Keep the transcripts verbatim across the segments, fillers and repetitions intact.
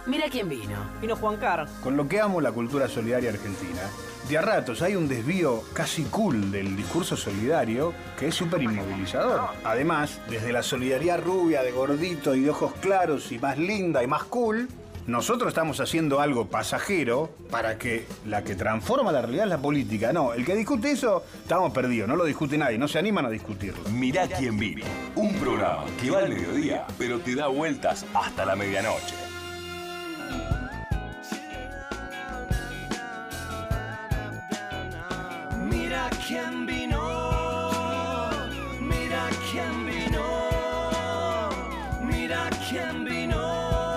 Mira quién vino. Vino Juan Carr. Con lo que amo la cultura solidaria argentina, de a ratos hay un desvío casi cool del discurso solidario que es súper inmovilizador. Además, desde la solidaridad rubia, de gordito y de ojos claros y más linda y más cool, nosotros estamos haciendo algo pasajero para que la que transforma la realidad es la política. No, el que discute eso, estamos perdidos, no lo discute nadie, no se animan a discutirlo. Mirá quién vino. Un programa que va al mediodía, pero te da vueltas hasta la medianoche. Mira quién vino, mira quién vino, mira quién vino.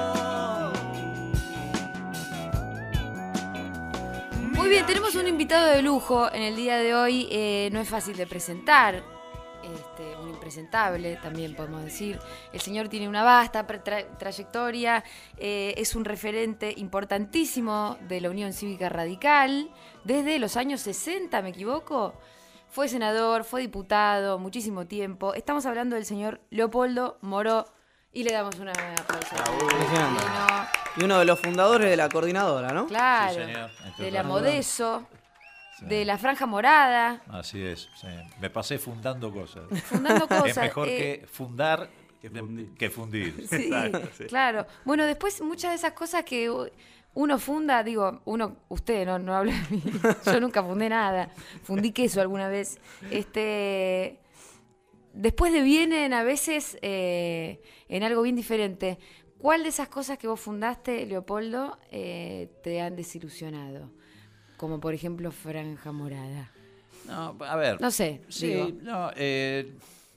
Muy bien, tenemos un invitado de lujo en el día de hoy. Eh, no es fácil de presentar, este, un impresentable también podemos decir. El señor tiene una vasta tra- trayectoria, eh, es un referente importantísimo de la Unión Cívica Radical desde los años sesenta, ¿me equivoco? Fue senador, fue diputado, muchísimo tiempo. Estamos hablando del señor Leopoldo Moró y le damos una aplauso. Impresionante. Y uno de los fundadores de la coordinadora, ¿no? Claro, Sí, señor. Entre de la otras Modeso, Sí. de la Franja Morada, Así es, sí. Me pasé fundando cosas. fundando cosas. Es mejor eh, que fundar que fundir. Que fundir. Sí, Exacto, sí. claro. Bueno, después muchas de esas cosas que uno funda, digo, uno, usted no, no habla de mí, yo nunca fundé nada, fundí queso alguna vez. Este, después devienen a veces eh, en algo bien diferente. ¿Cuál de esas cosas que vos fundaste, Leopoldo, eh, te han desilusionado? Como por ejemplo Franja Morada. No, a ver. No sé, Sí, digo. no, eh,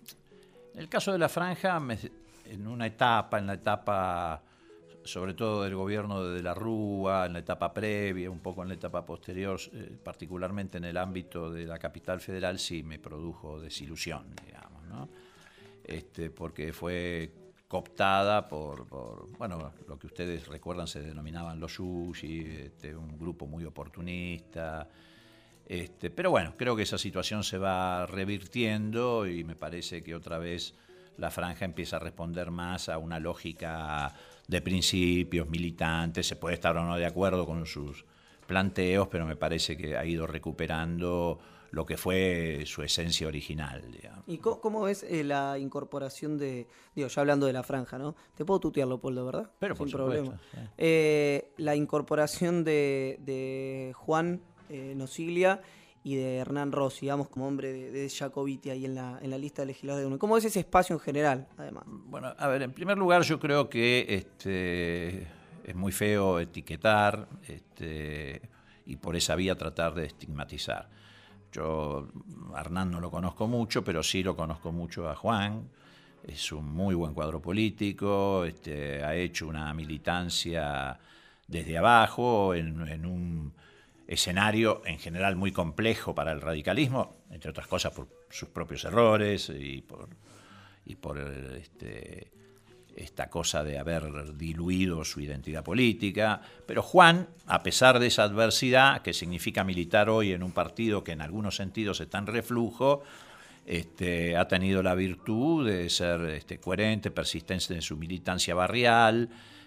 el caso de la Franja, me- en una etapa, en la etapa sobre todo del gobierno de, de la Rúa, en la etapa previa, un poco en la etapa posterior, eh, particularmente en el ámbito de la capital federal, sí me produjo desilusión, digamos, ¿no? Este, porque fue cooptada por, por, bueno, lo que ustedes recuerdan se denominaban los Yuyi, este, un grupo muy oportunista. Este, pero bueno, creo que esa situación se va revirtiendo y me parece que otra vez la Franja empieza a responder más a una lógica de principios militantes. Se puede estar o no de acuerdo con sus planteos, pero me parece que ha ido recuperando lo que fue su esencia original, digamos. ¿Y cómo, cómo ves eh, la incorporación de, digo, ya hablando de la Franja, ¿no? Te puedo tutear, Leopoldo, ¿verdad? Pero por Sin supuesto, problema. sí. Eh, la incorporación de, de Juan eh, Nosiglia y de Hernán Rossi, digamos, como hombre de, de Jacobiti ahí en la, en la lista de legisladores de uno. ¿Cómo ves ese espacio en general, además? Bueno, a ver, en primer lugar yo creo que este, es muy feo etiquetar este, y por esa vía tratar de estigmatizar. Yo a Hernán no lo conozco mucho, pero sí lo conozco mucho a Juan. Es un muy buen cuadro político, este, ha hecho una militancia desde abajo en, en un escenario en general muy complejo para el radicalismo, entre otras cosas por sus propios errores y por, y por este, esta cosa de haber diluido su identidad política. Pero Juan, a pesar de esa adversidad, que significa militar hoy en un partido que en algunos sentidos está en reflujo, este, ha tenido la virtud de ser este, coherente, persistente en su militancia barrial,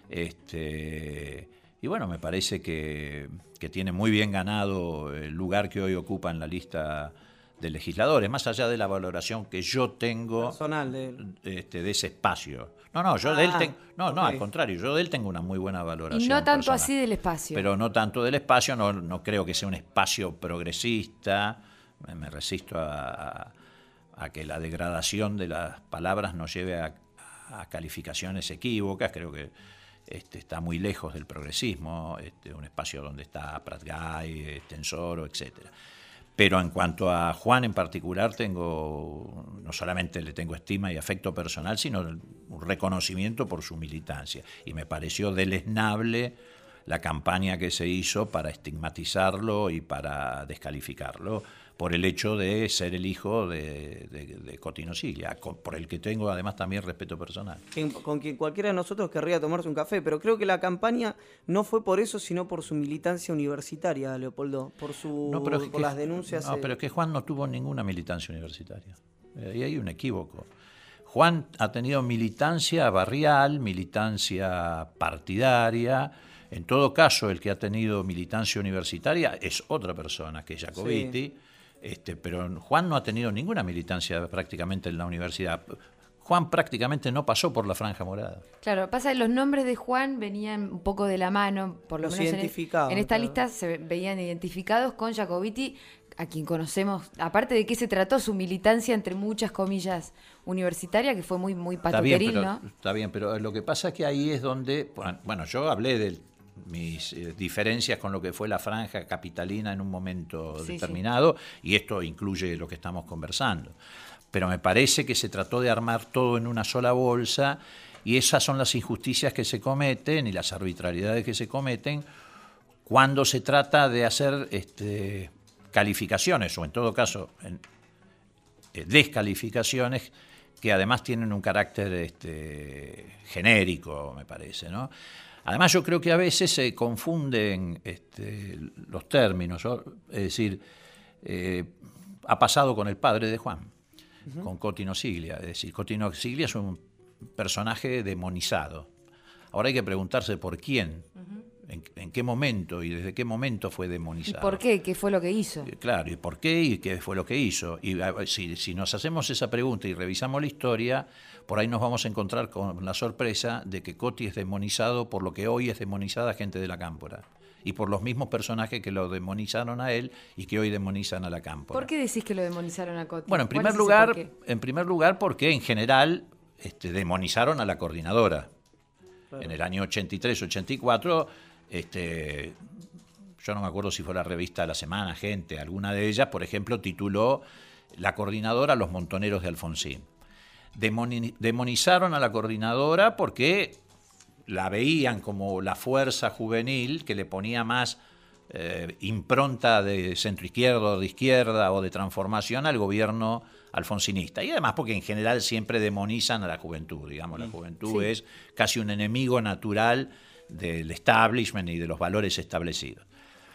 este, y bueno, me parece que, que tiene muy bien ganado el lugar que hoy ocupa en la lista de legisladores, más allá de la valoración que yo tengo Personal de este, de ese espacio. No, no, yo Ah, de él tengo, no, no, ok. al contrario, yo de él tengo una muy buena valoración. Y no tanto personal. así del espacio. Pero no tanto del espacio, no, no creo que sea un espacio progresista, me, me resisto a, a, a que la degradación de las palabras nos lleve a, a calificaciones equívocas, creo que este, está muy lejos del progresismo, este, un espacio donde está Prat Gai, Tensoro, etcétera. Pero en cuanto a Juan en particular, tengo no solamente le tengo estima y afecto personal, sino un reconocimiento por su militancia. Y me pareció deleznable la campaña que se hizo para estigmatizarlo y para descalificarlo por el hecho de ser el hijo de, de, de Coti Nosiglia, por el que tengo además también respeto personal. quien- con quien cualquiera de nosotros querría tomarse un café, pero creo que la campaña no fue por eso, sino por su militancia universitaria, Leopoldo, por su No, pero es por que- las denuncias. No, eh, pero es que Juan no tuvo ninguna militancia universitaria. Eh, Ahí hay un equívoco. Juan ha tenido militancia barrial, militancia partidaria. En todo caso, el que ha tenido militancia universitaria es otra persona, que es Jacobiti. Sí. Este, pero Juan no ha tenido ninguna militancia prácticamente en la universidad. Juan prácticamente no pasó por la Franja Morada. Claro, pasa que los nombres de Juan venían un poco de la mano, por lo Los menos en, en esta claro. lista se veían identificados con Jacobiti, a quien conocemos, aparte de qué se trató su militancia, entre muchas comillas, universitaria, que fue muy, muy patuteril, está bien, pero, ¿no? Está bien, pero lo que pasa es que ahí es donde, bueno, yo hablé de mis eh, diferencias con lo que fue la franja capitalina en un momento sí, determinado, sí. Y esto incluye lo que estamos conversando. Pero me parece que se trató de armar todo en una sola bolsa, y esas son las injusticias que se cometen y las arbitrariedades que se cometen cuando se trata de hacer este, calificaciones, o en todo caso en, eh, descalificaciones, que además tienen un carácter este, genérico, me parece, ¿no? Además, yo creo que a veces se confunden este, los términos, ¿no? Es decir, eh, ha pasado con el padre de Juan, uh-huh. con Cotino Siglia. Es decir, Cotino Siglia es un personaje demonizado. Ahora hay que preguntarse por quién, uh-huh. en, en qué momento y desde qué momento fue demonizado. ¿Y por qué? ¿Qué fue lo que hizo? Claro, y por qué y qué fue lo que hizo. Y si, si nos hacemos esa pregunta y revisamos la historia, por ahí nos vamos a encontrar con la sorpresa de que Coti es demonizado por lo que hoy es demonizada gente de la Cámpora. Y por los mismos personajes que lo demonizaron a él y que hoy demonizan a la Cámpora. ¿Por qué decís que lo demonizaron a Coti? Bueno, en primer lugar, en primer lugar porque en general este, demonizaron a la coordinadora. Claro. En el año ochenta y tres, ochenta y cuatro, este, yo no me acuerdo si fue la revista La Semana, Gente, alguna de ellas, por ejemplo, tituló La coordinadora Los Montoneros de Alfonsín. Demoni- demonizaron a la coordinadora porque la veían como la fuerza juvenil que le ponía más eh, impronta de centroizquierda o de izquierda o de transformación al gobierno alfonsinista. Y además porque en general siempre demonizan a la juventud, digamos, la juventud sí. es casi un enemigo natural del establishment y de los valores establecidos.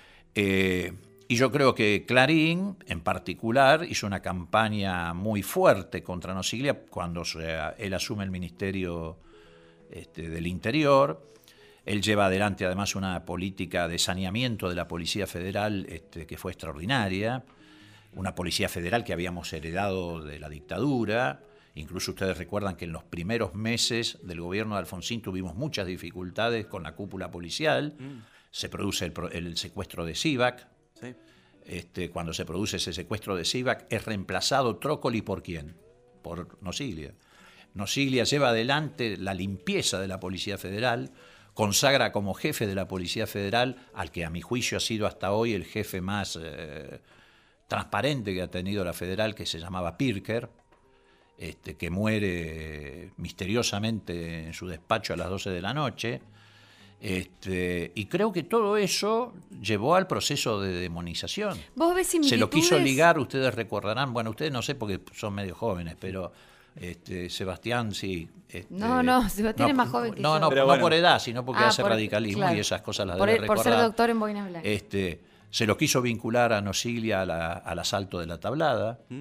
Eh, y yo creo que Clarín, en particular, hizo una campaña muy fuerte contra Nosiglia cuando se, él asume el Ministerio este, del Interior. Él lleva adelante además una política de saneamiento de la Policía Federal este, que fue extraordinaria, una Policía Federal que habíamos heredado de la dictadura. Incluso ustedes recuerdan que en los primeros meses del gobierno de Alfonsín tuvimos muchas dificultades con la cúpula policial. Mm. Se produce el, el secuestro de Sivak. Sí. Este, cuando se produce ese secuestro de Sivak, es reemplazado Trócoli ¿por quién? Por Nosiglia. Nosiglia lleva adelante la limpieza de la Policía Federal, consagra como jefe de la Policía Federal al que a mi juicio ha sido hasta hoy el jefe más eh, transparente que ha tenido la Federal, que se llamaba Pirker. Este, que muere misteriosamente en su despacho a las doce de la noche. Este, y creo que todo eso llevó al proceso de demonización. ¿Vos ves similitudes? Se lo quiso ligar, ustedes recordarán, bueno, ustedes no sé porque son medio jóvenes, pero este, Sebastián sí. Este, no, no, Sebastián no, es más joven que no, yo. No, pero no bueno. por edad, sino porque ah, hace por, radicalismo claro. y esas cosas las por, debe recordar. Por ser doctor en Boinas Blancas. Este, se lo quiso vincular a Nosiglia a la, al asalto de la Tablada. ¿Mm?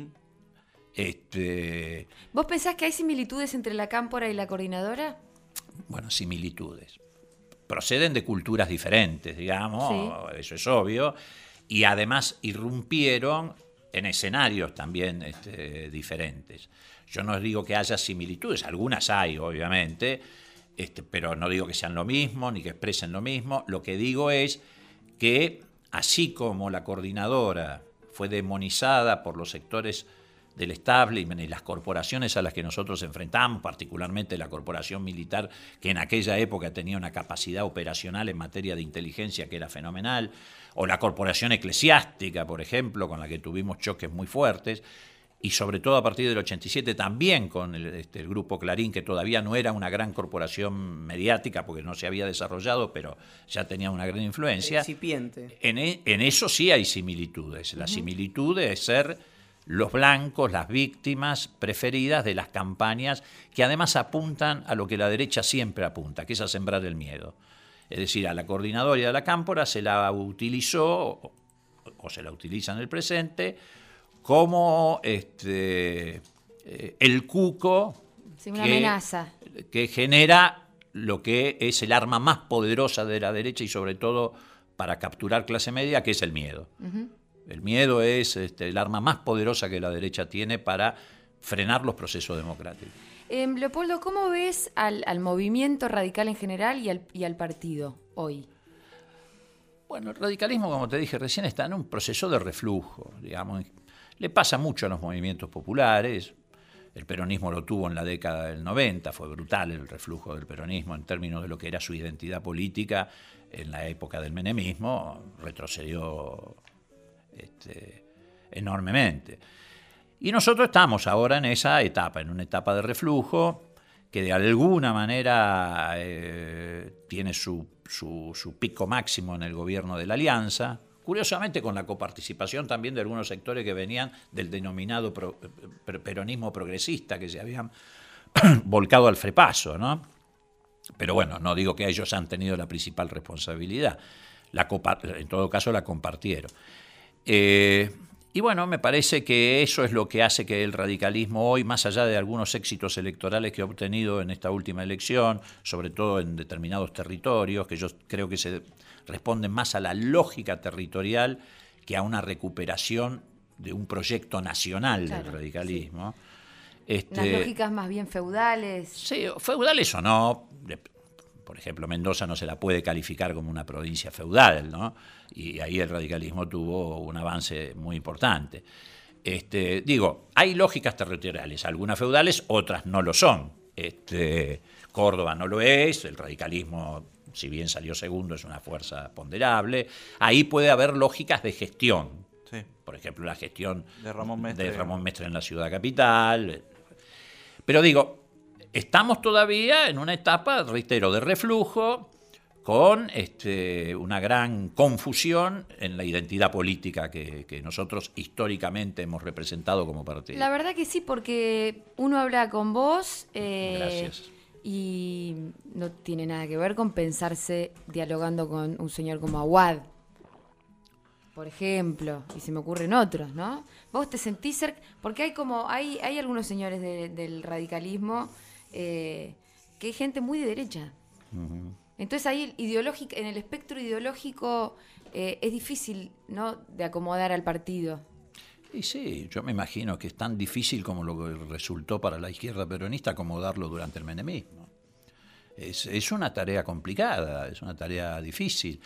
Este, ¿Vos pensás que hay similitudes entre la Cámpora y la coordinadora? Bueno, similitudes. Proceden de culturas diferentes, digamos, sí. Eso es obvio, y además irrumpieron en escenarios también este, diferentes. Yo no digo que haya similitudes, algunas hay, obviamente, este, pero no digo que sean lo mismo, ni que expresen lo mismo. Lo que digo es que, así como la coordinadora fue demonizada por los sectores del establishment y las corporaciones a las que nosotros enfrentamos, particularmente la corporación militar, que en aquella época tenía una capacidad operacional en materia de inteligencia que era fenomenal, o la corporación eclesiástica, por ejemplo, con la que tuvimos choques muy fuertes, y sobre todo a partir del ochenta y siete también con el, este, el Grupo Clarín, que todavía no era una gran corporación mediática porque no se había desarrollado, pero ya tenía una gran influencia. Incipiente. En, en eso sí hay similitudes. La uh-huh. similitud es ser los blancos, las víctimas preferidas de las campañas que además apuntan a lo que la derecha siempre apunta, que es a sembrar el miedo. Es decir, a la coordinadora y a la Cámpora se la utilizó, o, o se la utiliza en el presente, como este, eh, el cuco Sí, una que, amenaza. que genera lo que es el arma más poderosa de la derecha y sobre todo para capturar clase media, que es el miedo. Uh-huh. El miedo es este, el arma más poderosa que la derecha tiene para frenar los procesos democráticos. Eh, Leopoldo, ¿cómo ves al, al movimiento radical en general y al, y al partido hoy? Bueno, el radicalismo, como te dije recién, está en un proceso de reflujo, digamos. Le pasa mucho a los movimientos populares. El peronismo lo tuvo en la década del noventa, fue brutal el reflujo del peronismo en términos de lo que era su identidad política. En la época del menemismo retrocedió este, enormemente. Y nosotros estamos ahora en esa etapa, en una etapa de reflujo que de alguna manera eh, tiene su, su, su pico máximo en el gobierno de la Alianza, curiosamente con la coparticipación también de algunos sectores que venían del denominado pro, per, peronismo progresista, que se habían volcado al frepaso, ¿no? Pero bueno, no digo que ellos han tenido la principal responsabilidad, la en todo caso la compartieron. Eh, Y bueno, me parece que eso es lo que hace que el radicalismo hoy, más allá de algunos éxitos electorales que ha obtenido en esta última elección, sobre todo en determinados territorios, que yo creo que se responden más a la lógica territorial que a una recuperación de un proyecto nacional claro, del radicalismo. Sí. Este, Las lógicas más bien feudales. Sí, feudales o no. Por ejemplo, Mendoza no se la puede calificar como una provincia feudal, ¿no? Y ahí el radicalismo tuvo un avance muy importante. Este, digo, hay lógicas territoriales, algunas feudales, otras no lo son. Este, Córdoba no lo es, el radicalismo, si bien salió segundo, es una fuerza ponderable. Ahí puede haber lógicas de gestión. Sí. Por ejemplo, la gestión de Ramón Mestre, de Ramón Mestre en la ciudad capital. Pero digo, estamos todavía en una etapa, reitero, de reflujo, con este, una gran confusión en la identidad política que, que nosotros históricamente hemos representado como partido. La verdad que sí, porque uno habla con vos eh, Gracias. Y no tiene nada que ver con pensarse dialogando con un señor como Aguad, por ejemplo, y se me ocurren otros, ¿no? Vos te sentís cerca, porque hay como hay, hay algunos señores de, del radicalismo eh, que hay gente muy de derecha. Uh-huh. Entonces ahí ideológico, en el espectro ideológico eh, es difícil, ¿no?, de acomodar al partido. Y sí, yo me imagino que es tan difícil como lo que resultó para la izquierda peronista acomodarlo durante el menemismo. Es, es una tarea complicada, es una tarea difícil.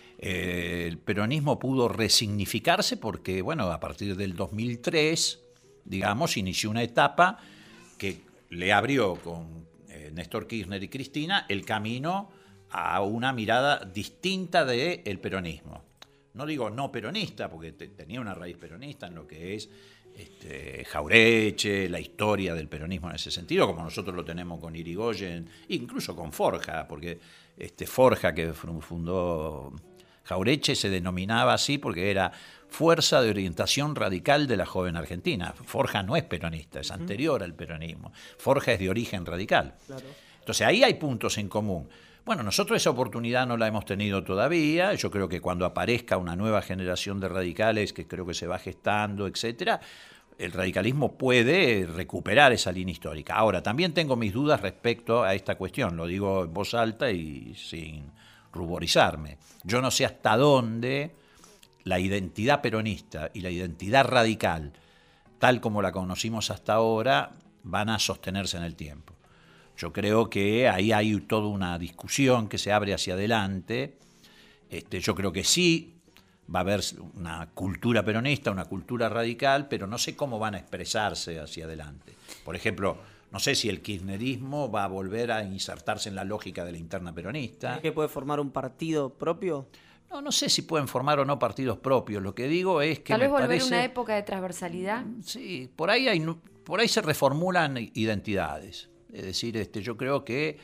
Eh, el peronismo pudo resignificarse porque, bueno, a partir del dos mil tres, digamos, inició una etapa que le abrió con eh, Néstor Kirchner y Cristina el camino a una mirada distinta del peronismo. No digo no peronista, porque te, tenía una raíz peronista en lo que es este, Jaureche, la historia del peronismo en ese sentido, como nosotros lo tenemos con Irigoyen, incluso con Forja, porque este, Forja, que fundó Jaureche, se denominaba así porque era Fuerza de Orientación Radical de la Joven Argentina. Forja no es peronista, es anterior al peronismo. Forja es de origen radical. Claro. Entonces ahí hay puntos en común. Bueno, nosotros esa oportunidad no la hemos tenido todavía. Yo creo que cuando aparezca una nueva generación de radicales, que creo que se va gestando, etcétera, el radicalismo puede recuperar esa línea histórica. Ahora, también tengo mis dudas respecto a esta cuestión. Lo digo en voz alta y sin ruborizarme. Yo no sé hasta dónde la identidad peronista y la identidad radical, tal como la conocimos hasta ahora, van a sostenerse en el tiempo. Yo creo que ahí hay toda una discusión que se abre hacia adelante. Este, yo creo que sí va a haber una cultura peronista, una cultura radical, pero no sé cómo van a expresarse hacia adelante. Por ejemplo, no sé si el kirchnerismo va a volver a insertarse en la lógica de la interna peronista. ¿Es que puede formar un partido propio? No, no sé si pueden formar o no partidos propios. Lo que digo es que tal vez me volver parece, una época de transversalidad. Sí, por ahí hay, por ahí se reformulan identidades. Es decir, este, yo creo que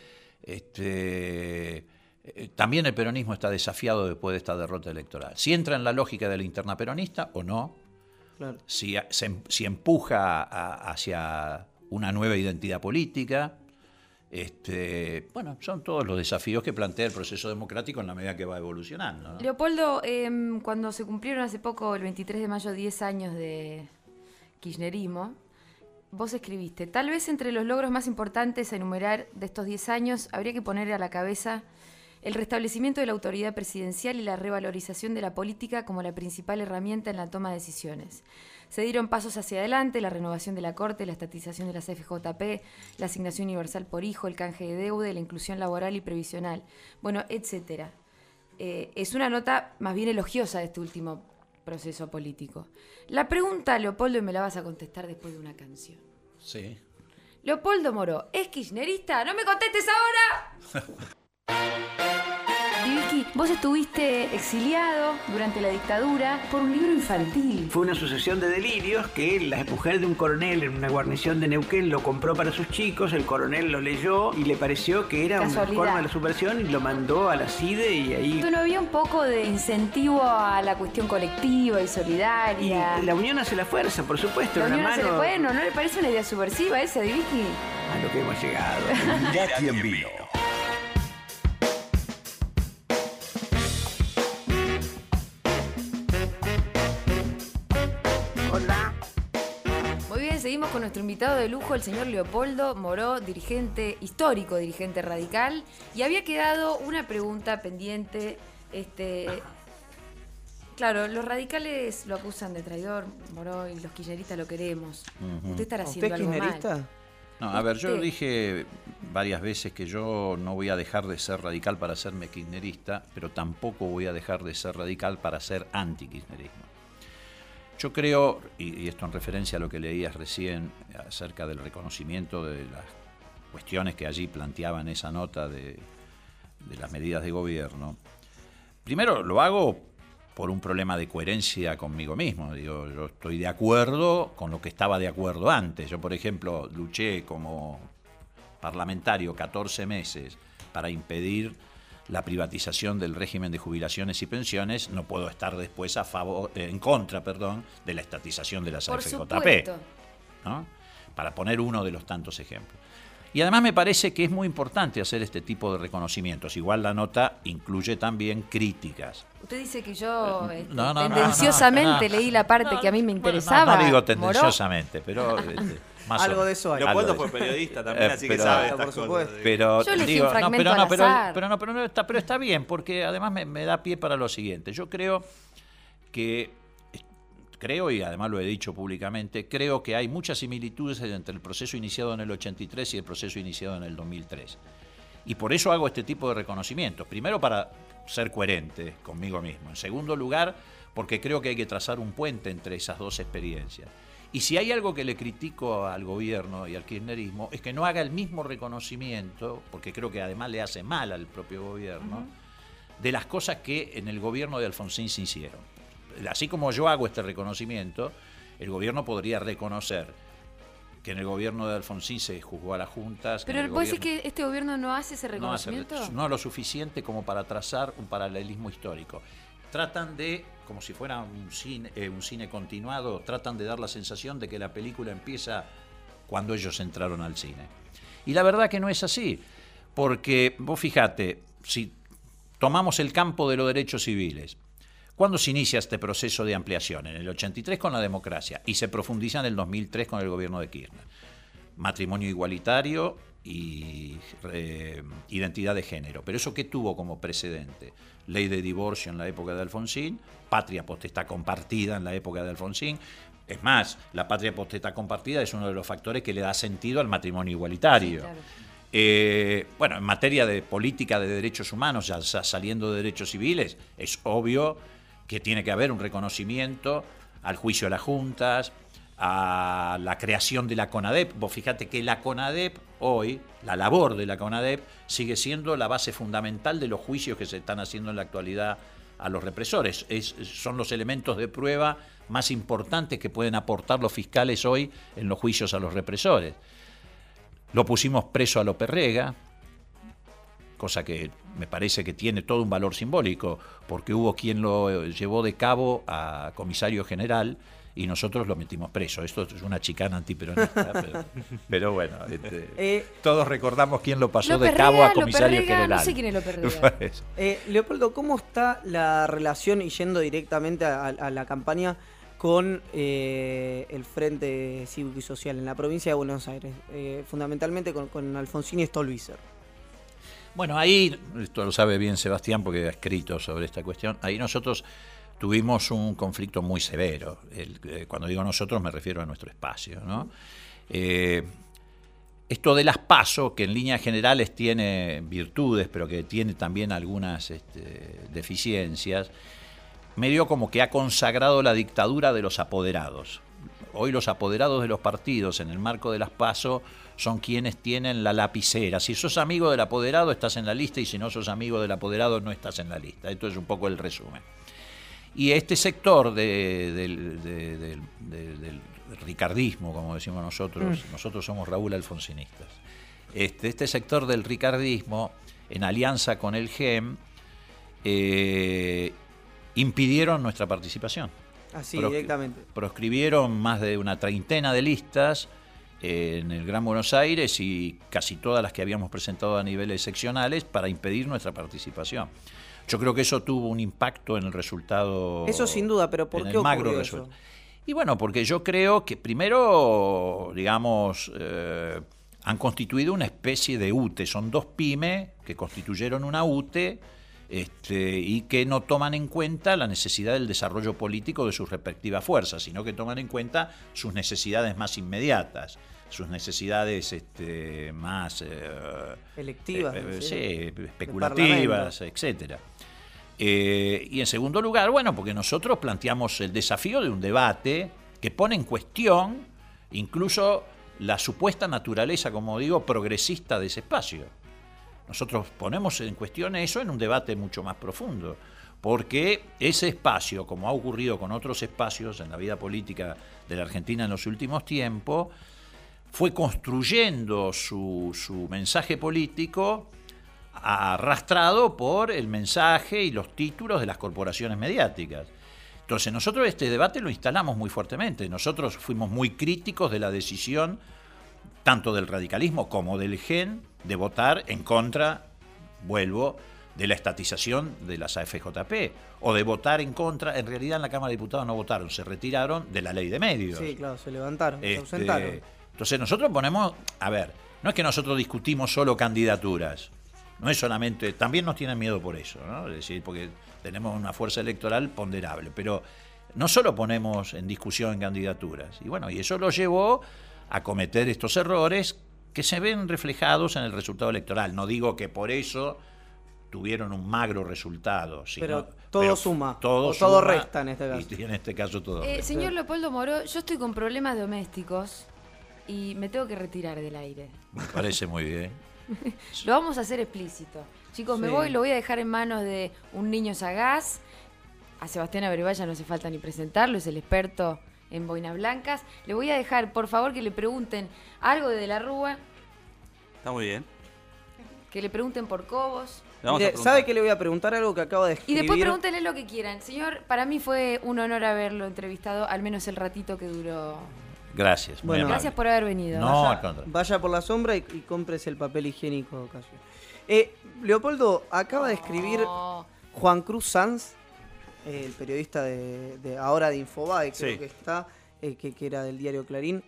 este, eh, también el peronismo está desafiado después de esta derrota electoral. Si entra en la lógica de la interna peronista o no, claro. si, se, si empuja a, hacia una nueva identidad política. Este, bueno, son todos los desafíos que plantea el proceso democrático en la medida que va evolucionando, ¿no? Leopoldo, eh, cuando se cumplieron hace poco, el veintitrés de mayo, diez años de kirchnerismo, vos escribiste, tal vez entre los logros más importantes a enumerar de estos diez años, habría que poner a la cabeza el restablecimiento de la autoridad presidencial y la revalorización de la política como la principal herramienta en la toma de decisiones. Se dieron pasos hacia adelante, la renovación de la Corte, la estatización de las F J P, la asignación universal por hijo, el canje de deuda, la inclusión laboral y previsional, bueno, etcétera. Eh, es una nota más bien elogiosa de este último proceso político. La pregunta, Leopoldo, y me la vas a contestar después de una canción. Sí. Leopoldo Moró, ¿es kirchnerista? ¡No me contestes ahora! Vicky, vos estuviste exiliado durante la dictadura por un libro infantil. Fue una sucesión de delirios que la mujer de un coronel en una guarnición de Neuquén lo compró para sus chicos, el coronel lo leyó y le pareció que era Casualidad. una forma de la subversión y lo mandó a la C I D E y ahí... ¿No había un poco de incentivo a la cuestión colectiva y solidaria? Y la unión hace la fuerza, por supuesto. La una unión hace mano la- Bueno, ¿no le parece una idea subversiva esa de Vicky? a lo que hemos llegado. Mirá quién vino. Muy bien, seguimos con nuestro invitado de lujo, el señor Leopoldo Moró, dirigente, histórico dirigente radical. Y había quedado una pregunta pendiente. Este, claro, los radicales lo acusan de traidor, Moró, y los kirchneristas lo queremos. Ujú. Usted estará ¿Usted haciendo es algo mal. kirchnerista? No, a ver, yo Usted. dije varias veces que yo no voy a dejar de ser radical para serme kirchnerista, pero tampoco voy a dejar de ser radical para ser anti-kirchnerismo. Yo creo, y, y esto en referencia a lo que leías recién acerca del reconocimiento de las cuestiones que allí planteaban esa nota de, de las medidas de gobierno, primero lo hago por un problema de coherencia conmigo mismo. Digo, yo estoy de acuerdo con lo que estaba de acuerdo antes. Yo, por ejemplo, luché como parlamentario catorce meses para impedir la privatización del régimen de jubilaciones y pensiones. No puedo estar después a favor, en contra, perdón, de la estatización de las Por F J P, supuesto. ¿no? Para poner uno de los tantos ejemplos. Y además me parece que es muy importante hacer este tipo de reconocimientos. Igual la nota incluye también críticas. Usted dice que yo este, No, no, no, tendenciosamente no, no. leí la parte que a mí me Bueno, interesaba. No, no digo Moró. tendenciosamente, pero este, más Algo o- de eso hay. algo Leopoldo de fue eso. periodista también, Eh, así que pero- sabe Por estas supuesto. cosas. Pero Yo elegí digo, un no, fragmento pero no, al pero, azar. pero no, pero no está, pero está bien, porque además me, me da pie para lo siguiente. Yo creo que creo, y además lo he dicho públicamente, creo que hay muchas similitudes entre el proceso iniciado en el ochenta y tres y el proceso iniciado en el dos mil tres. Y por eso hago este tipo de reconocimientos. Primero, para ser coherente conmigo mismo. En segundo lugar, porque creo que hay que trazar un puente entre esas dos experiencias. Y si hay algo que le critico al gobierno y al kirchnerismo, es que no haga el mismo reconocimiento, porque creo que además le hace mal al propio gobierno, uh-huh. de las cosas que en el gobierno de Alfonsín se hicieron. Así como yo hago este reconocimiento, el gobierno podría reconocer que en el gobierno de Alfonsín se juzgó a las juntas. Pero ¿puede decir que este gobierno no hace ese no, hace, reconocimiento? no lo suficiente como para trazar un paralelismo histórico. Tratan de, como si fuera un cine, eh, un cine continuado, tratan de dar la sensación de que la película empieza cuando ellos entraron al cine. Y la verdad que no es así, porque vos fíjate, si tomamos el campo de los derechos civiles, ¿cuándo se inicia este proceso de ampliación? En el ochenta y tres con la democracia y se profundiza en el dos mil tres con el gobierno de Kirchner. Matrimonio igualitario y eh, identidad de género. ¿Pero eso qué tuvo como precedente? Ley de divorcio en la época de Alfonsín, patria potestad compartida en la época de Alfonsín. Es más, la patria potestad compartida es uno de los factores que le da sentido al matrimonio igualitario. Sí, claro. Eh, bueno, en materia de política de derechos humanos, ya saliendo de derechos civiles, es obvio que tiene que haber un reconocimiento al juicio de las juntas, a la creación de la CONADEP. Vos fíjate que la CONADEP hoy, la labor de la CONADEP, sigue siendo la base fundamental de los juicios que se están haciendo en la actualidad a los represores. Es, son los elementos de prueba más importantes que pueden aportar los fiscales hoy en los juicios a los represores. Lo pusimos preso a López Rega, cosa que me parece que tiene todo un valor simbólico, porque hubo quien lo llevó de cabo a comisario general y nosotros lo metimos preso. Esto es una chicana antiperonista, pero, pero bueno, este, eh, todos recordamos quién lo pasó López de cabo Rega, a comisario López Rega, general. No sé quién es López Rega. eh, Leopoldo, ¿cómo está la relación, y yendo directamente a, a la campaña, con eh, el Frente Cívico y Social en la provincia de Buenos Aires, eh, fundamentalmente con, con Alfonsín Stolbizer. Bueno, ahí, esto lo sabe bien Sebastián porque ha escrito sobre esta cuestión, ahí nosotros tuvimos un conflicto muy severo. El, eh, cuando digo nosotros me refiero a nuestro espacio, ¿no? Eh, esto de las PASO, que en líneas generales tiene virtudes, pero que tiene también algunas este, deficiencias, medio como que ha consagrado la dictadura de los apoderados. Hoy los apoderados de los partidos en el marco de las PASO son quienes tienen la lapicera. Si sos amigo del apoderado estás en la lista y si no sos amigo del apoderado no estás en la lista. Esto es un poco el resumen. Y este sector de, del, de, de, de, del ricardismo, como decimos nosotros, mm. nosotros somos Raúl Alfonsinistas, este, este sector del ricardismo, en alianza con el G E M, eh, impidieron nuestra participación. Así, Pro, directamente. Proscribieron más de una treintena de listas eh, en el Gran Buenos Aires y casi todas las que habíamos presentado a niveles seccionales para impedir nuestra participación. Yo creo que eso tuvo un impacto en el resultado. Eso sin duda, pero ¿por qué ocurrió eso? Y bueno, porque yo creo que primero, digamos, eh, han constituido una especie de U T E. Son dos pymes que constituyeron una U T E este, y que no toman en cuenta la necesidad del desarrollo político de sus respectivas fuerzas, sino que toman en cuenta sus necesidades más inmediatas, sus necesidades este, más eh, electivas, eh, ¿sí? sí, especulativas, etcétera. Eh, y en segundo lugar, bueno, porque nosotros planteamos el desafío de un debate que pone en cuestión incluso la supuesta naturaleza, como digo, progresista de ese espacio. Nosotros ponemos en cuestión eso en un debate mucho más profundo, porque ese espacio, como ha ocurrido con otros espacios en la vida política de la Argentina en los últimos tiempos, fue construyendo su, su mensaje político arrastrado por el mensaje y los títulos de las corporaciones mediáticas. Entonces nosotros este debate lo instalamos muy fuertemente. Nosotros fuimos muy críticos de la decisión tanto del radicalismo como del G E N de votar en contra, vuelvo, de la estatización de las A F J P o de votar en contra, en realidad en la Cámara de Diputados no votaron, se retiraron de la ley de medios. Sí, claro, se levantaron, este, se ausentaron. Entonces nosotros ponemos, a ver, no es que nosotros discutimos solo candidaturas, no es solamente, también nos tienen miedo por eso, ¿no? Es decir, porque tenemos una fuerza electoral ponderable, pero no solo ponemos en discusión candidaturas, y bueno, y eso lo llevó a cometer estos errores que se ven reflejados en el resultado electoral. No digo que por eso tuvieron un magro resultado, sino, pero todo pero suma, todo, o todo suma, resta en este caso. Y en este caso todo eh, resta. Señor Leopoldo Moró, yo estoy con problemas domésticos y me tengo que retirar del aire. Me parece muy bien. Lo vamos a hacer explícito. Chicos, Sí. me voy, lo voy a dejar en manos de un niño sagaz. A Sebastián Abrevaya no hace falta ni presentarlo, es el experto en boinas blancas. Le voy a dejar, por favor, que le pregunten algo de De la Rúa, Está muy bien. que le pregunten por Cobos. Le vamos a Mire, preguntar. ¿sabe que le voy a preguntar algo que acaba de Y escribir? después pregúntenle lo que quieran. Señor, para mí fue un honor haberlo entrevistado, al menos el ratito que duró. Gracias. Muy Bueno, amable. Gracias por haber venido. No, Vaya, al contrario. vaya por la sombra y, y cómprese el papel higiénico, Casio. Eh, Leopoldo, acaba de escribir No. Juan Cruz Sanz, eh, el periodista de, de ahora de Infobae, creo Sí. que está, eh, que, que era del diario Clarín.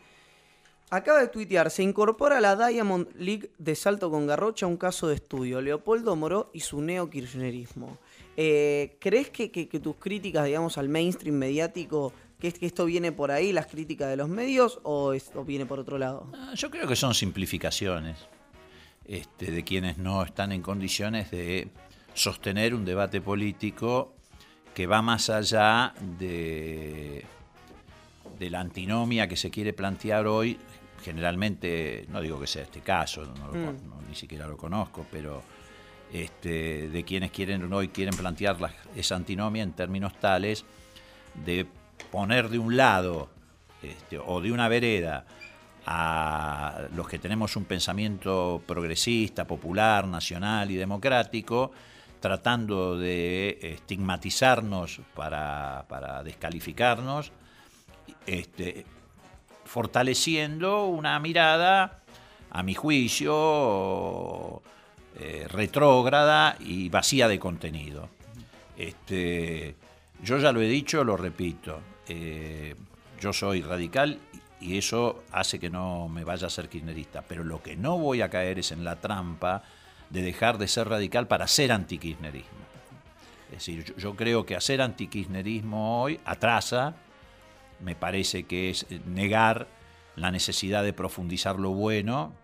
Acaba de tuitear, se incorpora a la Diamond League de Salto con Garrocha un caso de estudio, Leopoldo Moró y su neo-kirchnerismo. Eh, ¿Crees que, que, que tus críticas, digamos, al mainstream mediático, que, es, que esto viene por ahí, las críticas de los medios, o, es, o viene por otro lado? Ah, Yo creo que son simplificaciones este, de quienes no están en condiciones de sostener un debate político que va más allá de, de la antinomia que se quiere plantear hoy. Generalmente, no digo que sea este caso, no lo- Mm. no- ni siquiera lo conozco, pero este, de quienes quieren hoy quieren plantear la- esa antinomia en términos tales de poner de un lado este, o de una vereda a los que tenemos un pensamiento progresista, popular, nacional y democrático, tratando de estigmatizarnos para, para descalificarnos, este, fortaleciendo una mirada, a mi juicio, eh, retrógrada y vacía de contenido. Este, yo ya lo he dicho, lo repito, eh, yo soy radical y eso hace que no me vaya a ser kirchnerista, pero lo que no voy a caer es en la trampa de dejar de ser radical para ser antikirchnerismo. Es decir, yo, yo creo que hacer antikirchnerismo hoy atrasa, me parece que es negar la necesidad de profundizar lo bueno.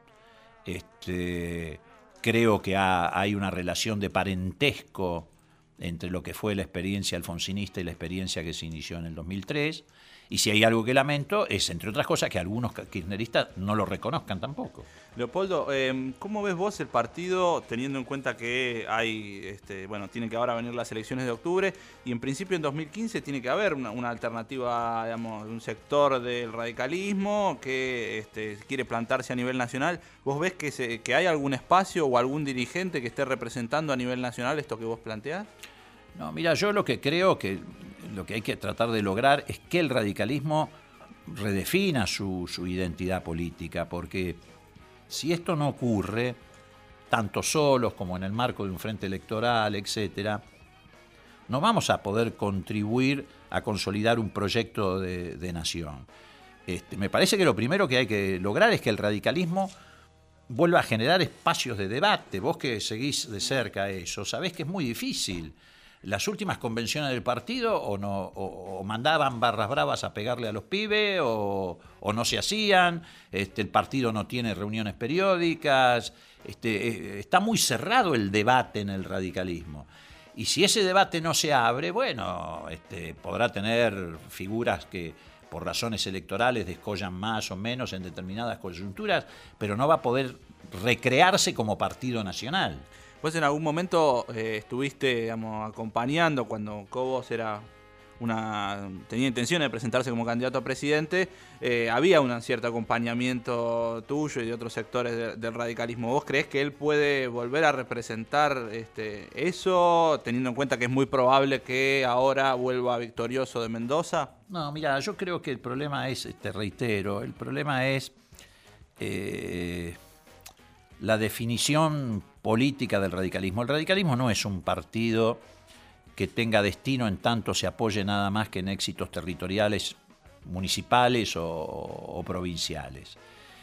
Este, creo que ha, hay una relación de parentesco entre lo que fue la experiencia alfonsinista y la experiencia que se inició en el dos mil tres. Y si hay algo que lamento es, entre otras cosas, que algunos kirchneristas no lo reconozcan tampoco. Leopoldo, eh, ¿cómo ves vos el partido teniendo en cuenta que hay, este, bueno, tienen que ahora venir las elecciones de octubre y en principio en dos mil quince tiene que haber una, una alternativa, digamos, de un sector del radicalismo que este, quiere plantarse a nivel nacional? ¿Vos ves que, se, que hay algún espacio o algún dirigente que esté representando a nivel nacional esto que vos planteás? No, mira, yo lo que creo que lo que hay que tratar de lograr es que el radicalismo redefina su, su identidad política, porque si esto no ocurre, tanto solos como en el marco de un frente electoral, etcétera, no vamos a poder contribuir a consolidar un proyecto de, de nación. Este, me parece que lo primero que hay que lograr es que el radicalismo vuelva a generar espacios de debate. Vos que seguís de cerca eso, sabés que es muy difícil. Las últimas convenciones del partido o, no, o, o mandaban barras bravas a pegarle a los pibes o, o no se hacían, este, el partido no tiene reuniones periódicas, este, eh, está muy cerrado el debate en el radicalismo. Y si ese debate no se abre, bueno, este, podrá tener figuras que por razones electorales descollan más o menos en determinadas coyunturas, pero no va a poder recrearse como partido nacional. Vos en algún momento eh, estuviste, digamos, acompañando cuando Cobos era una tenía intención de presentarse como candidato a presidente, eh, había un cierto acompañamiento tuyo y de otros sectores de, del radicalismo. ¿Vos creés que él puede volver a representar este, eso, teniendo en cuenta que es muy probable que ahora vuelva victorioso de Mendoza? No, mira, yo creo que el problema es, te reitero, el problema es eh, la definición política del radicalismo. El radicalismo no es un partido que tenga destino en tanto se apoye nada más que en éxitos territoriales, municipales o, o provinciales.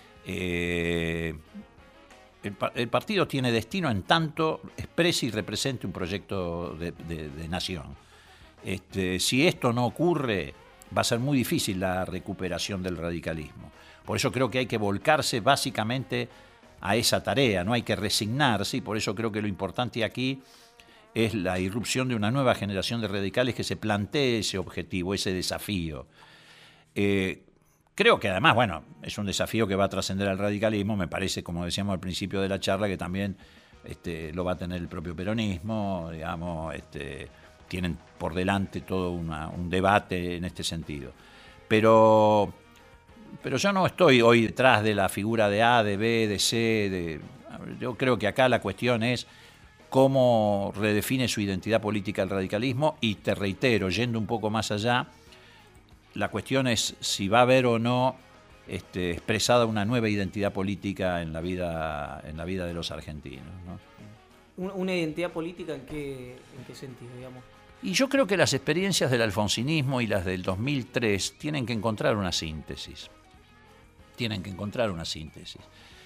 Eh, el, el partido tiene destino en tanto exprese y represente un proyecto de, de, de nación. Este, si esto no ocurre, va a ser muy difícil la recuperación del radicalismo. Por eso creo que hay que volcarse básicamente a esa tarea, no hay que resignarse, y por eso creo que lo importante aquí es la irrupción de una nueva generación de radicales que se plantee ese objetivo, ese desafío. Eh, creo que además, bueno, es un desafío que va a trascender al radicalismo, me parece, como decíamos al principio de la charla, que también este, lo va a tener el propio peronismo, digamos, este, tienen por delante todo una, un debate en este sentido. Pero... Pero yo no estoy hoy detrás de la figura de A, de B, de C. De... Yo creo que acá la cuestión es cómo redefine su identidad política el radicalismo y, te reitero, yendo un poco más allá, la cuestión es si va a haber o no este, expresada una nueva identidad política en la vida, en la vida de los argentinos, ¿no? ¿Una identidad política en qué, en qué sentido, digamos? Y yo creo que las experiencias del alfonsinismo y las del dos mil tres tienen que encontrar una síntesis. Tienen que encontrar una síntesis.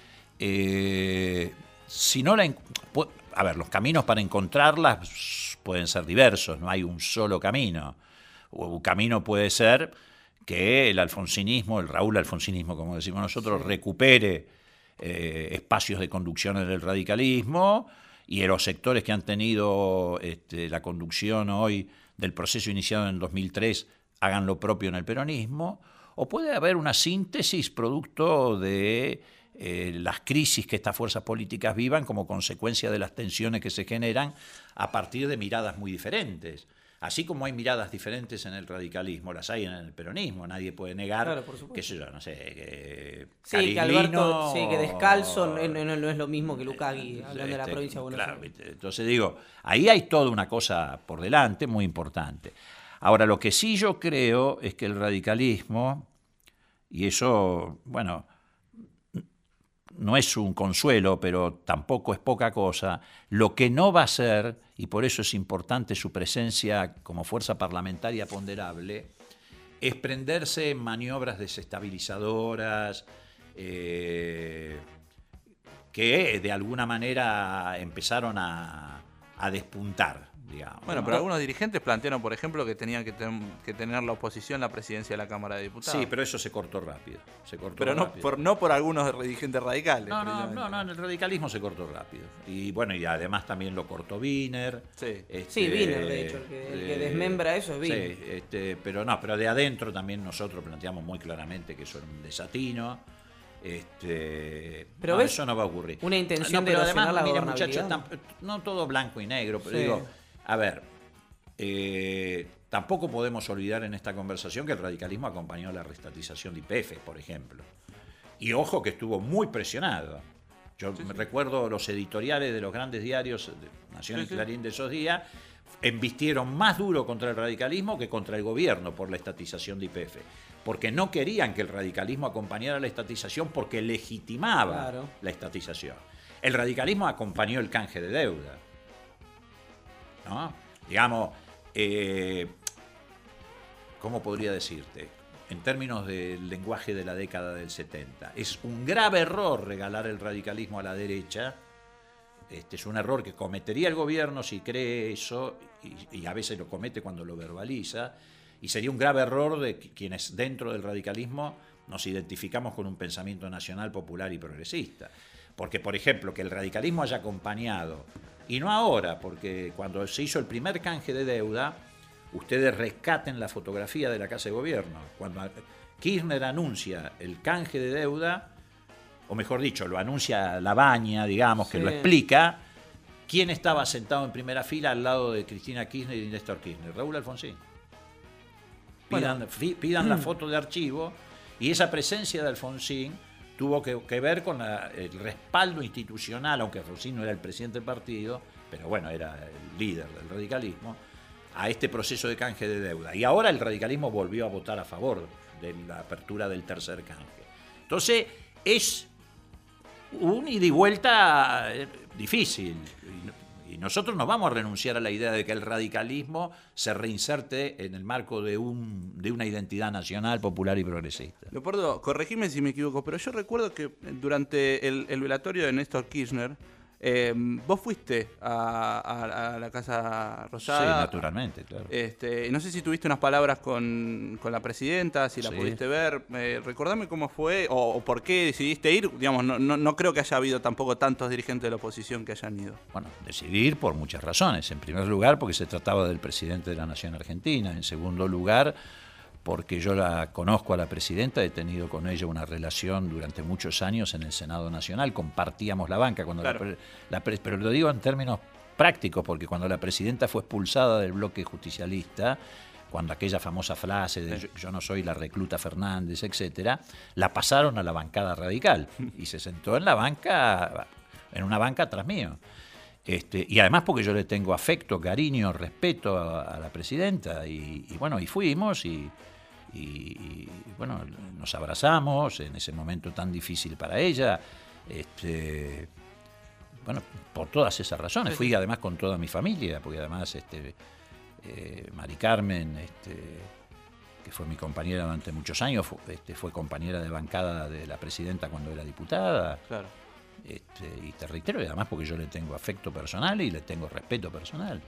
Eh, si no la... A ver, los caminos para encontrarlas pueden ser diversos, no hay un solo camino. Un camino puede ser que el alfonsinismo, el Raúl alfonsinismo, como decimos nosotros, sí, recupere eh, espacios de conducción en el radicalismo, y en los sectores que han tenido este, la conducción hoy del proceso iniciado en el dos mil tres hagan lo propio en el peronismo, o puede haber una síntesis producto de eh, las crisis que estas fuerzas políticas vivan como consecuencia de las tensiones que se generan a partir de miradas muy diferentes. Así como hay miradas diferentes en el radicalismo, las hay en el peronismo, nadie puede negar, claro, qué sé yo, no sé, que sí, Cariglino, que Alberto, sí, que Descalzo no, no, no es lo mismo que Lucagui, hablando este, de la provincia de Buenos claro, Aires. Entonces digo, ahí hay toda una cosa por delante muy importante. Ahora, lo que sí yo creo es que el radicalismo, y eso, bueno, no es un consuelo, pero tampoco es poca cosa, lo que no va a ser, y por eso es importante su presencia como fuerza parlamentaria ponderable, es prenderse en maniobras desestabilizadoras, eh, que de alguna manera empezaron a, a despuntar, digamos. Bueno, pero algunos dirigentes plantearon, por ejemplo, que tenían que, ten, que tener la oposición la presidencia de la Cámara de Diputados. Sí, pero eso se cortó rápido. Se cortó pero no rápido. por, no por algunos dirigentes radicales. No, no, no, no, el radicalismo se cortó rápido. Y bueno, y además también lo cortó Wiener. Sí, este, sí Wiener, de hecho, el que, el que desmembra eso es Wiener. Sí, este, pero no, pero de adentro también nosotros planteamos muy claramente que eso era un desatino. Este, pero no, ves, eso no va a ocurrir. Una intención no, pero de además, la mire, muchachos, gobernabilidad. no todo blanco y negro, pero Sí. digo, a ver, eh, tampoco podemos olvidar en esta conversación que el radicalismo acompañó la reestatización de Y P F, por ejemplo. Y ojo que estuvo muy presionado. Yo Sí, me sí. recuerdo los editoriales de los grandes diarios, de Nación Sí, y sí. Clarín de esos días, embistieron más duro contra el radicalismo que contra el gobierno por la estatización de Y P F. Porque no querían que el radicalismo acompañara la estatización porque legitimaba Claro. la estatización. El radicalismo acompañó el canje de deuda. ¿No? Digamos, eh, ¿cómo podría decirte? En términos del lenguaje de la década del setenta, es un grave error regalar el radicalismo a la derecha. Este es un error que cometería el gobierno si cree eso, y, y a veces lo comete cuando lo verbaliza, y sería un grave error de quienes dentro del radicalismo nos identificamos con un pensamiento nacional, popular y progresista. Porque, por ejemplo, que el radicalismo haya acompañado, y no ahora, porque cuando se hizo el primer canje de deuda, ustedes rescaten la fotografía de la Casa de Gobierno. Cuando Kirchner anuncia el canje de deuda, o mejor dicho, lo anuncia Labaña, digamos, que Sí. lo explica, ¿quién estaba sentado en primera fila al lado de Cristina Kirchner y Néstor Kirchner? Raúl Alfonsín. Pidan, Bueno. fi- pidan la foto de archivo, y esa presencia de Alfonsín tuvo que, que ver con la- el respaldo institucional, aunque Alfonsín no era el presidente del partido, pero bueno, era el líder del radicalismo, a este proceso de canje de deuda. Y ahora el radicalismo volvió a votar a favor de la apertura del tercer canje. Entonces, es un ida y vuelta eh, difícil. Y, y nosotros no vamos a renunciar a la idea de que el radicalismo se reinserte en el marco de, un, de una identidad nacional, popular y progresista. Leopoldo, corregime si me equivoco, pero yo recuerdo que durante el, el velatorio de Néstor Kirchner, eh, vos fuiste a, a- a la Casa Rosada. Sí, naturalmente, claro. Este, no sé si tuviste unas palabras con, con la presidenta, si la Sí. pudiste ver. Eh, recordame cómo fue o, o por qué decidiste ir. Digamos, no, no, no creo que haya habido tampoco tantos dirigentes de la oposición que hayan ido. Bueno, decidir por muchas razones. En primer lugar, porque se trataba del presidente de la Nación Argentina. En segundo lugar, porque yo la conozco a la presidenta, he tenido con ella una relación durante muchos años en el Senado Nacional, compartíamos la banca. Cuando Claro. la pre- la pre- pero lo digo en términos prácticos, porque cuando la presidenta fue expulsada del bloque justicialista, cuando aquella famosa frase de Sí. yo, yo no soy la recluta Fernández, etcétera, la pasaron a la bancada radical y se sentó en la banca, en una banca atrás mío. Este, y además porque yo le tengo afecto, cariño, respeto a, a la presidenta, y, y bueno, y fuimos y, y, y, bueno, nos abrazamos en ese momento tan difícil para ella. Este, bueno, por todas esas razones. Fui además con toda mi familia, porque además este, eh, Mari Carmen, este, que fue mi compañera durante muchos años, fue, este, fue compañera de bancada de la presidenta cuando era diputada. Claro. Este, y te reitero, y además porque yo le tengo afecto personal y le tengo respeto personal.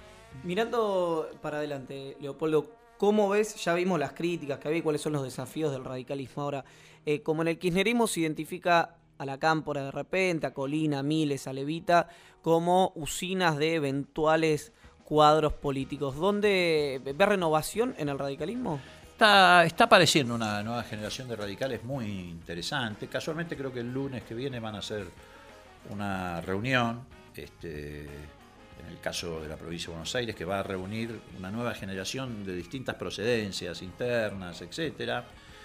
Mirando para adelante, Leopoldo, ¿cómo ves? Ya vimos las críticas que había y cuáles son los desafíos del radicalismo. Ahora, eh, como en el kirchnerismo se identifica a la Cámpora de repente, a Colina, a Miles, a Levita, como usinas de eventuales cuadros políticos. ¿Dónde ve renovación en el radicalismo? Está, está apareciendo una nueva generación de radicales muy interesante. Casualmente creo que el lunes que viene van a hacer una reunión, este, en el caso de la provincia de Buenos Aires, que va a reunir una nueva generación de distintas procedencias internas, etcétera.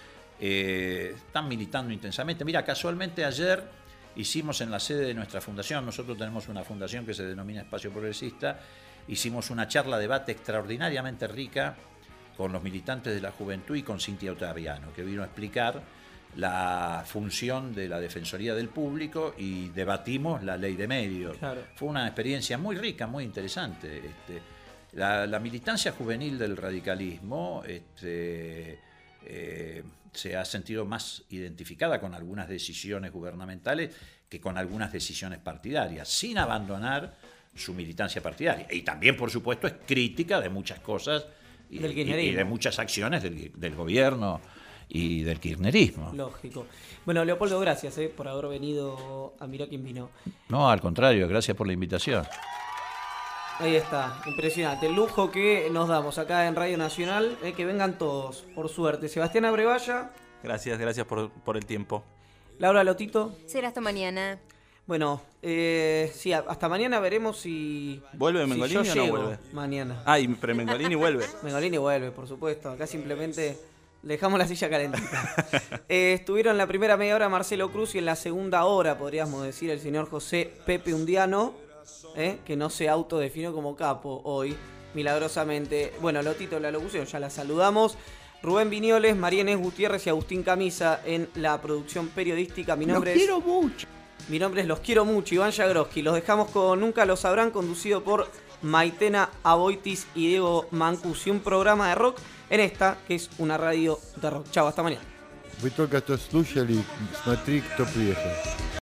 Eh, están militando intensamente. Mira, casualmente ayer hicimos en la sede de nuestra fundación, nosotros tenemos una fundación que se denomina Espacio Progresista, hicimos una charla debate extraordinariamente rica con los militantes de la juventud y con Cintia Ottaviano, que vino a explicar la función de la Defensoría del Público y debatimos la ley de medios. Claro. Fue una experiencia muy rica, muy interesante. Este, La, la militancia juvenil del radicalismo este, eh, se ha sentido más identificada con algunas decisiones gubernamentales que con algunas decisiones partidarias, sin abandonar su militancia partidaria. Y también, por supuesto, es crítica de muchas cosas y, Del y- kirchnerismo. y de muchas acciones del, del gobierno y del kirchnerismo. Lógico. Bueno, Leopoldo, gracias eh, por haber venido a Mirá quién vino. No, al contrario, gracias por la invitación. Ahí está, impresionante. El lujo que nos damos acá en Radio Nacional, eh, que vengan todos, por suerte. Sebastián Abrevaya, Gracias, gracias por, por el tiempo. Laura Lotito. Será hasta mañana. Bueno, eh, sí, a- hasta mañana veremos si. ¿Vuelve si Mengolini yo o no llego vuelve? Mañana. Ah, y pero Mengolini vuelve. Mengolini vuelve, por supuesto. Acá simplemente le dejamos la silla calentita. Eh, estuvieron en la primera media hora Marcelo Cruz y en la segunda hora, podríamos decir, el señor José Pepe Undiano, eh, que no se autodefinió como capo hoy, milagrosamente. Bueno, Lotito, la locución, ya la saludamos. Rubén Viñoles, María Inés Gutiérrez y Agustín Camisa en la producción periodística. Mi nombre Los es... quiero mucho. Mi nombre es Los Quiero Mucho, Iván Jagroski. Los dejamos con Nunca Lo Sabrán, conducido por Maitena Aboitis y Diego Mancusi. Un programa de rock en esta, que es una radio de rock. Chao, hasta mañana. Вы только что слушали «Смотри, кто приехал».